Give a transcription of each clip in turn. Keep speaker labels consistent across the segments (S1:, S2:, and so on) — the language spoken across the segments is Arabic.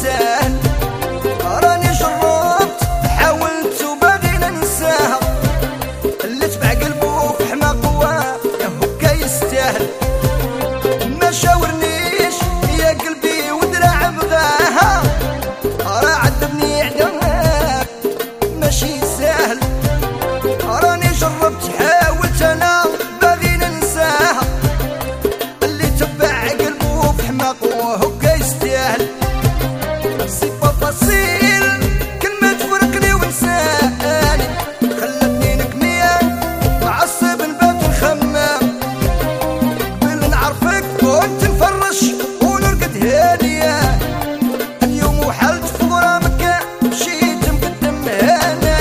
S1: سهل. راني جربت حاولت وباغي ننساها، اللي تبع قلبه في حماقه هكا يستاهل. ما شاورنيش يا قلبي ودراع بغاها، راه عذبني عذاب ماشي ساهل. راني جربت حاولت انا باغي ننساها، اللي تبع قلبه في حماقه هكا يستاهل. سي با فاسيل كلمة تفرقني ونساني، خلتني نكمية معصب نبات الخمام. قبل نعرفك كنت نفرش ونرقد هادية، اليوم وحلت في غرامك مشيت مقدم هنا.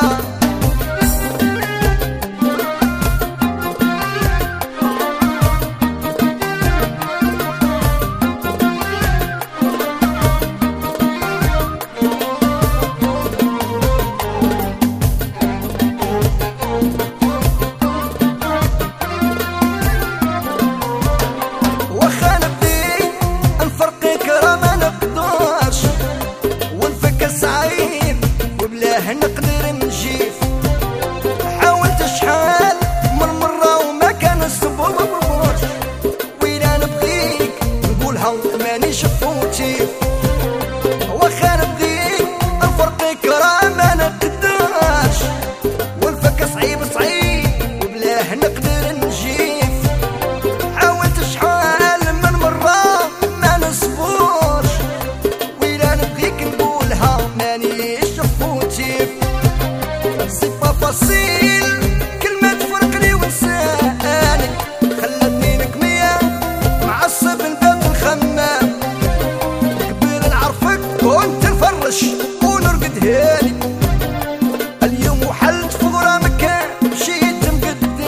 S1: واخا نبدي نفرقك راه ما نقدرش، والفك صعيب وبلاه نقدر نجيف. حاولت شحال من مرة وما كان الصبرش، وين نبغيك نقولها مانيش فوتيف. واخا نبغيك نفرقك راه ما نقدرش، والفك صعيب وبلاه نقدر نجيف. حاولت شحال من مرة ما نصبرش، ويلا نبغيك نقولها مانيش فوتيف. سي با فاسيل كلمة تفرقني ونساني، خلتني نكمية معصب نبات الخمام. قبل نعرفك كنت نفرش ونرقد هاني، اليوم وحلت في غرامك مشيت مقدام.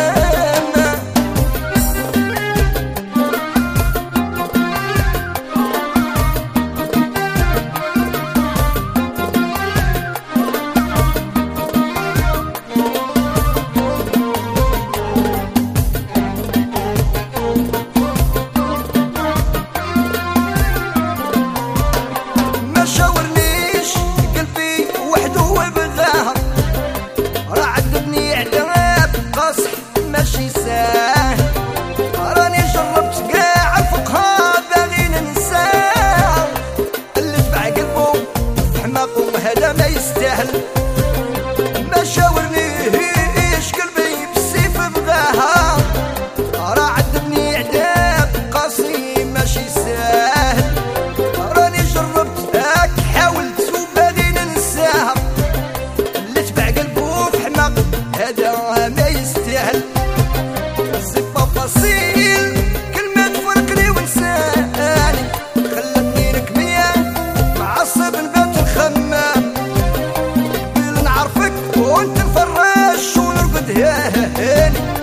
S1: ما شاورنيش قلبي وحده وبغاها، راه عذبني عذاب قاصح ماشي ساهل. راني جربت كاع فوقها باغي ننساها، اللي تبع قلبه في حماقه هذا ما يستاهل. ما شاورنيش قلبي بالسيف بغاها، راه عذبني عذاب قاسي ماشي ساهل. راني جربت هاك حاولت وباغي ننساها، اللي تبع قلبه في حماقه هذا ما يستاهل. سي با فاسيل كلمة تفرقني ونساني، خلتني نكمية معصب نبات الخمام. قبل نعرفك كنت نفرش ونرقد هاني،